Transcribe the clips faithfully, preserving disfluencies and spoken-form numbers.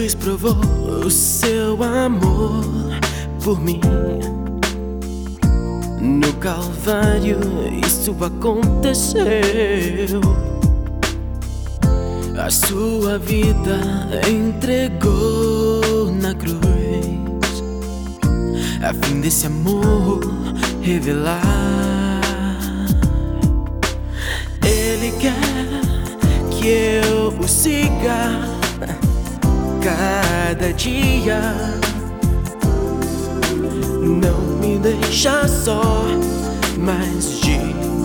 Jesus provou o seu amor por mim. No Calvário isso aconteceu. A sua vida entregou na cruz, a fim desse amor revelar. Ele quer que eu o siga cada dia. Não me deixa só, mas diz: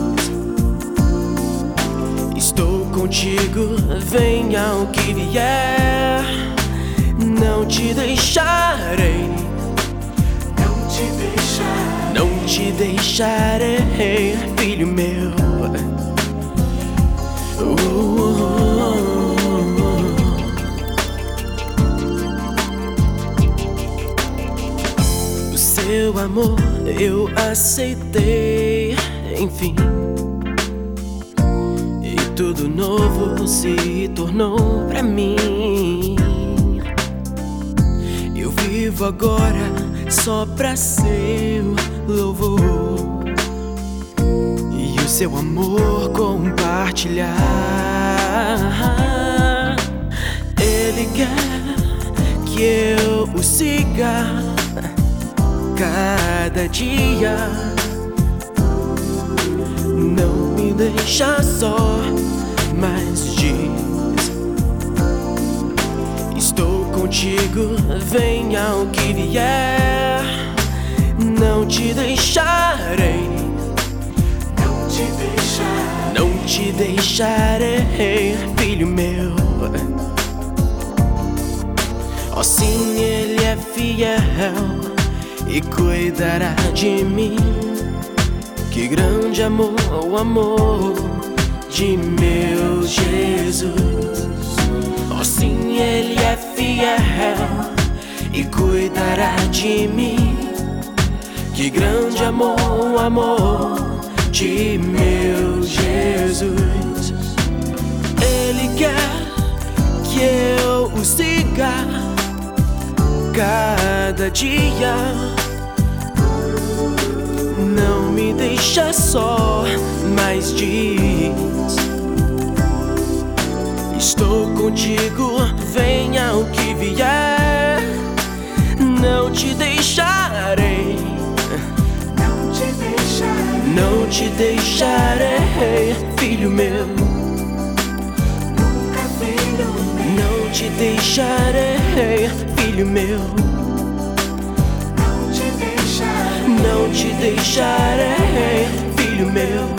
estou contigo, venha o que vier. Não te deixarei, não te deixarei, não te deixarei, filho meu. Oh, oh, oh. O seu amor eu aceitei, enfim, e tudo novo se tornou pra mim. Eu vivo agora só pra seu louvor e o seu amor compartilhar. Ele quer que eu o siga cada dia. Não me deixa só, mas diz: estou contigo, venha o que vier. Não te deixarei, não te deixarei, não te deixarei, filho meu. Oh, sim, ele é fiel e cuidará de mim. Que grande amor, o amor de meu Jesus. Oh, sim, ele é fiel e cuidará de mim. Que grande amor, o amor de meu Jesus. Ele quer que eu o siga cada dia. Não me deixa só, mas diz: estou contigo, venha o que vier. Não te deixarei, não te deixarei, não te deixarei, filho meu. Nunca, filho meu. Não te deixarei, filho meu. Não te deixarei, Não te deixarei, filho meu.